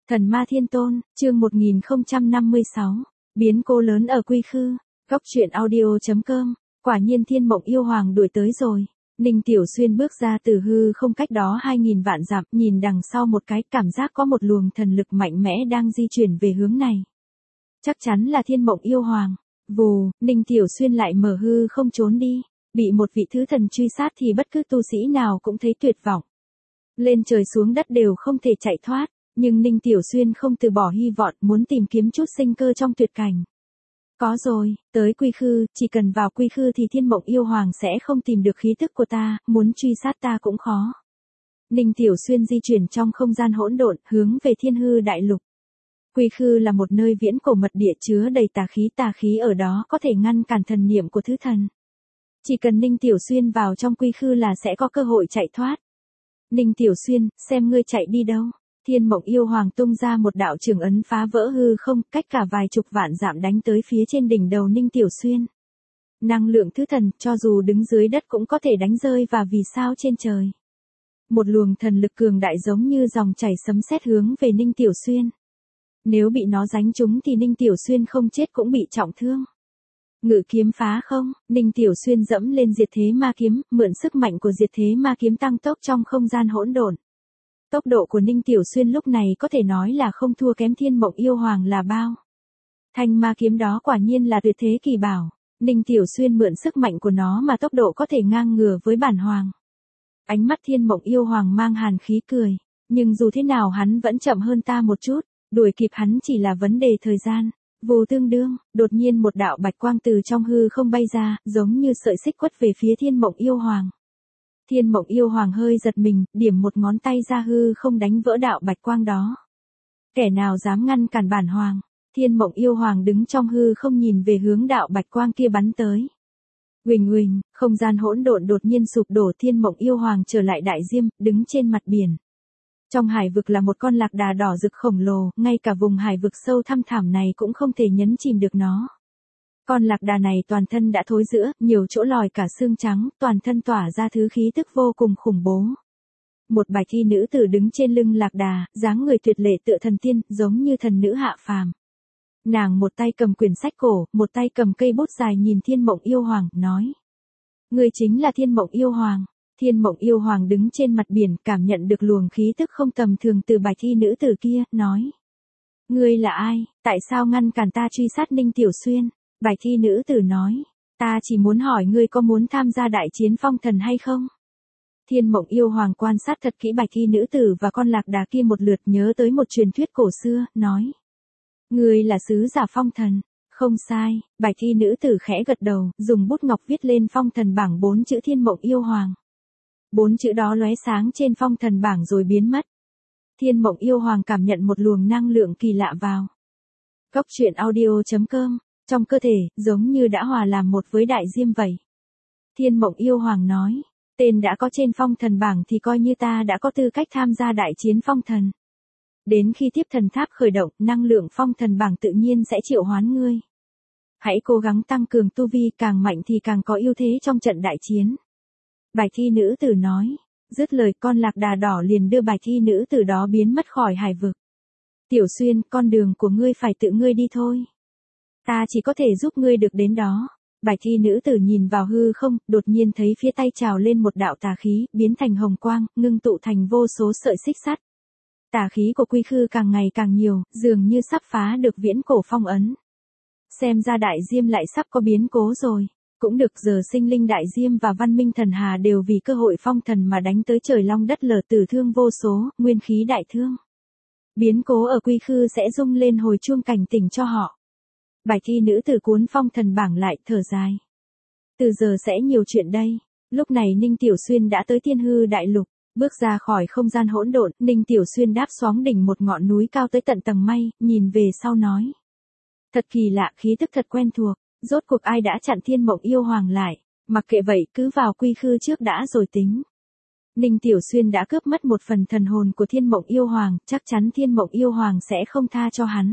Thần Ma Thiên Tôn, chương 1056, biến cố lớn ở Quy Khư, góc truyện audio.com, quả nhiên Thiên Mộng Yêu Hoàng đuổi tới rồi. Ninh Tiểu Xuyên bước ra từ hư không cách đó 2000 vạn dặm, nhìn đằng sau một cái, cảm giác có một luồng thần lực mạnh mẽ đang di chuyển về hướng này. Chắc chắn là Thiên Mộng Yêu Hoàng. Vù, Ninh Tiểu Xuyên lại mở hư không trốn đi, bị một vị thứ thần truy sát thì bất cứ tu sĩ nào cũng thấy tuyệt vọng. Lên trời xuống đất đều không thể chạy thoát. Nhưng Ninh Tiểu Xuyên không từ bỏ hy vọng, muốn tìm kiếm chút sinh cơ trong tuyệt cảnh. Có rồi, tới Quy Khư, chỉ cần vào Quy Khư thì Thiên Mộng Yêu Hoàng sẽ không tìm được khí tức của ta, muốn truy sát ta cũng khó. Ninh Tiểu Xuyên di chuyển trong không gian hỗn độn, hướng về Thiên Hư Đại Lục. Quy Khư là một nơi viễn cổ mật địa chứa đầy tà khí ở đó có thể ngăn cản thần niệm của thứ thần. Chỉ cần Ninh Tiểu Xuyên vào trong Quy Khư là sẽ có cơ hội chạy thoát. Ninh Tiểu Xuyên, xem ngươi chạy đi đâu. Thiên Mộng Yêu Hoàng tung ra một đạo trường ấn phá vỡ hư không, cách cả vài chục vạn dặm đánh tới phía trên đỉnh đầu Ninh Tiểu Xuyên. Năng lượng thứ thần, cho dù đứng dưới đất cũng có thể đánh rơi và vì sao trên trời. Một luồng thần lực cường đại giống như dòng chảy sấm sét hướng về Ninh Tiểu Xuyên. Nếu bị nó đánh trúng thì Ninh Tiểu Xuyên không chết cũng bị trọng thương. Ngự kiếm phá không, Ninh Tiểu Xuyên dẫm lên diệt thế ma kiếm, mượn sức mạnh của diệt thế ma kiếm tăng tốc trong không gian hỗn độn. Tốc độ của Ninh Tiểu Xuyên lúc này có thể nói là không thua kém Thiên Mộng Yêu Hoàng là bao. Thanh ma kiếm đó quả nhiên là tuyệt thế kỳ bảo. Ninh Tiểu Xuyên mượn sức mạnh của nó mà tốc độ có thể ngang ngửa với bản hoàng. Ánh mắt Thiên Mộng Yêu Hoàng mang hàn khí cười. Nhưng dù thế nào hắn vẫn chậm hơn ta một chút, đuổi kịp hắn chỉ là vấn đề thời gian. Vù tương đương, đột nhiên một đạo bạch quang từ trong hư không bay ra, giống như sợi xích quất về phía Thiên Mộng Yêu Hoàng. Thiên Mộng Yêu Hoàng hơi giật mình, điểm một ngón tay ra hư không đánh vỡ đạo bạch quang đó. Kẻ nào dám ngăn cản bản hoàng? Thiên Mộng Yêu Hoàng đứng trong hư không nhìn về hướng đạo bạch quang kia bắn tới. Huỳnh huỳnh, không gian hỗn độn đột nhiên sụp đổ, Thiên Mộng Yêu Hoàng trở lại đại diêm, đứng trên mặt biển. Trong hải vực là một con lạc đà đỏ rực khổng lồ, ngay cả vùng hải vực sâu thăm thẳm này cũng không thể nhấn chìm được nó. Con lạc đà này toàn thân đã thối rữa, nhiều chỗ lòi cả xương trắng, toàn thân tỏa ra thứ khí tức vô cùng khủng bố. Một bạch y nữ tử đứng trên lưng lạc đà, dáng người tuyệt lệ tựa thần tiên, giống như thần nữ hạ phàm. Nàng một tay cầm quyển sách cổ, một tay cầm cây bút dài nhìn Thiên Mộng Yêu Hoàng, nói. Ngươi chính là Thiên Mộng Yêu Hoàng. Thiên Mộng Yêu Hoàng đứng trên mặt biển, cảm nhận được luồng khí tức không tầm thường từ bạch y nữ tử kia, nói. Ngươi là ai, tại sao ngăn cản ta truy sát Ninh Tiểu Xuyên? Bạch thi nữ tử nói, ta chỉ muốn hỏi ngươi có muốn tham gia đại chiến phong thần hay không? Thiên Mộng Yêu Hoàng quan sát thật kỹ bạch thi nữ tử và con lạc đà kia một lượt, nhớ tới một truyền thuyết cổ xưa, nói. Ngươi là sứ giả phong thần. Không sai, bạch thi nữ tử khẽ gật đầu, dùng bút ngọc viết lên phong thần bảng 4 chữ Thiên Mộng Yêu Hoàng. 4 chữ đó lóe sáng trên phong thần bảng rồi biến mất. Thiên Mộng Yêu Hoàng cảm nhận một luồng năng lượng kỳ lạ vào. Góc truyện audio.com. Trong cơ thể, giống như đã hòa làm một với đại diêm vậy. Thiên Mộng Yêu Hoàng nói, tên đã có trên phong thần bảng thì coi như ta đã có tư cách tham gia đại chiến phong thần. Đến khi tiếp thần tháp khởi động, năng lượng phong thần bảng tự nhiên sẽ triệu hoán ngươi. Hãy cố gắng tăng cường tu vi, càng mạnh thì càng có ưu thế trong trận đại chiến. Bạch thi nữ tử nói, dứt lời con lạc đà đỏ liền đưa bạch thi nữ tử đó biến mất khỏi hải vực. Tiểu Xuyên, con đường của ngươi phải tự ngươi đi thôi. Ta chỉ có thể giúp ngươi được đến đó. Bạch thi nữ tử nhìn vào hư không, đột nhiên thấy phía tay trào lên một đạo tà khí, biến thành hồng quang, ngưng tụ thành vô số sợi xích sắt. Tà khí của Quy Khư càng ngày càng nhiều, dường như sắp phá được viễn cổ phong ấn. Xem ra đại diêm lại sắp có biến cố rồi. Cũng được, giờ sinh linh đại diêm và văn minh thần hà đều vì cơ hội phong thần mà đánh tới trời long đất lở, tử thương vô số, nguyên khí đại thương. Biến cố ở Quy Khư sẽ rung lên hồi chuông cảnh tỉnh cho họ. Bạch thi nữ tử cuốn phong thần bảng lại, thở dài. Từ giờ sẽ nhiều chuyện đây. Lúc này Ninh Tiểu Xuyên đã tới Thiên Hư Đại Lục, bước ra khỏi không gian hỗn độn, Ninh Tiểu Xuyên đáp xoáng đỉnh một ngọn núi cao tới tận tầng mây, nhìn về sau nói. Thật kỳ lạ, khí tức thật quen thuộc, rốt cuộc ai đã chặn Thiên Mộng Yêu Hoàng lại, mặc kệ vậy cứ vào Quy Khư trước đã rồi tính. Ninh Tiểu Xuyên đã cướp mất một phần thần hồn của Thiên Mộng Yêu Hoàng, chắc chắn Thiên Mộng Yêu Hoàng sẽ không tha cho hắn.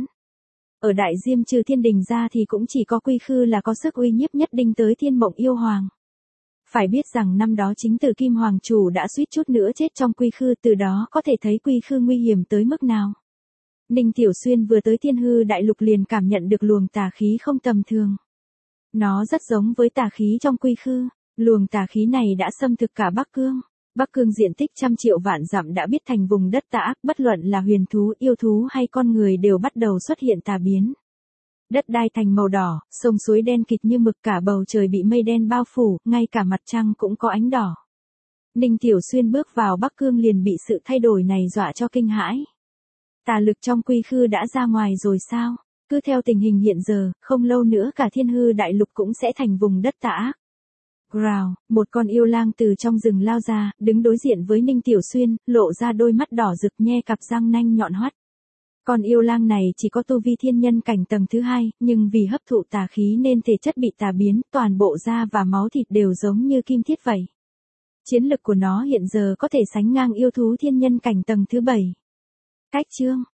Ở đại diêm trừ thiên đình ra thì cũng chỉ có Quy Khư là có sức uy nhiếp nhất định tới Thiên Mộng Yêu Hoàng. Phải biết rằng năm đó chính Tử Kim Hoàng Chủ đã suýt chút nữa chết trong Quy Khư, từ đó có thể thấy Quy Khư nguy hiểm tới mức nào. Ninh Tiểu Xuyên vừa tới Thiên Hư Đại Lục liền cảm nhận được luồng tà khí không tầm thường. Nó rất giống với tà khí trong quy khư, luồng tà khí này đã xâm thực cả Bắc Cương. Bắc Cương diện tích trăm triệu vạn dặm đã biết thành vùng đất tà ác, bất luận là huyền thú, yêu thú hay con người đều bắt đầu xuất hiện tà biến. Đất đai thành màu đỏ, sông suối đen kịt như mực, cả bầu trời bị mây đen bao phủ, ngay cả mặt trăng cũng có ánh đỏ. Ninh Tiểu Xuyên bước vào Bắc Cương liền bị sự thay đổi này dọa cho kinh hãi. Tà lực trong quy khư đã ra ngoài rồi sao? Cứ theo tình hình hiện giờ, không lâu nữa cả Thiên Hư Đại Lục cũng sẽ thành vùng đất tà ác. Growl, một con yêu lang từ trong rừng lao ra, đứng đối diện với Ninh Tiểu Xuyên, lộ ra đôi mắt đỏ rực nhe cặp răng nanh nhọn hoắt. Con yêu lang này chỉ có tu vi thiên nhân cảnh tầng thứ 2, nhưng vì hấp thụ tà khí nên thể chất bị tà biến, toàn bộ da và máu thịt đều giống như kim thiết vậy. Chiến lực của nó hiện giờ có thể sánh ngang yêu thú thiên nhân cảnh tầng thứ 7. Cách chương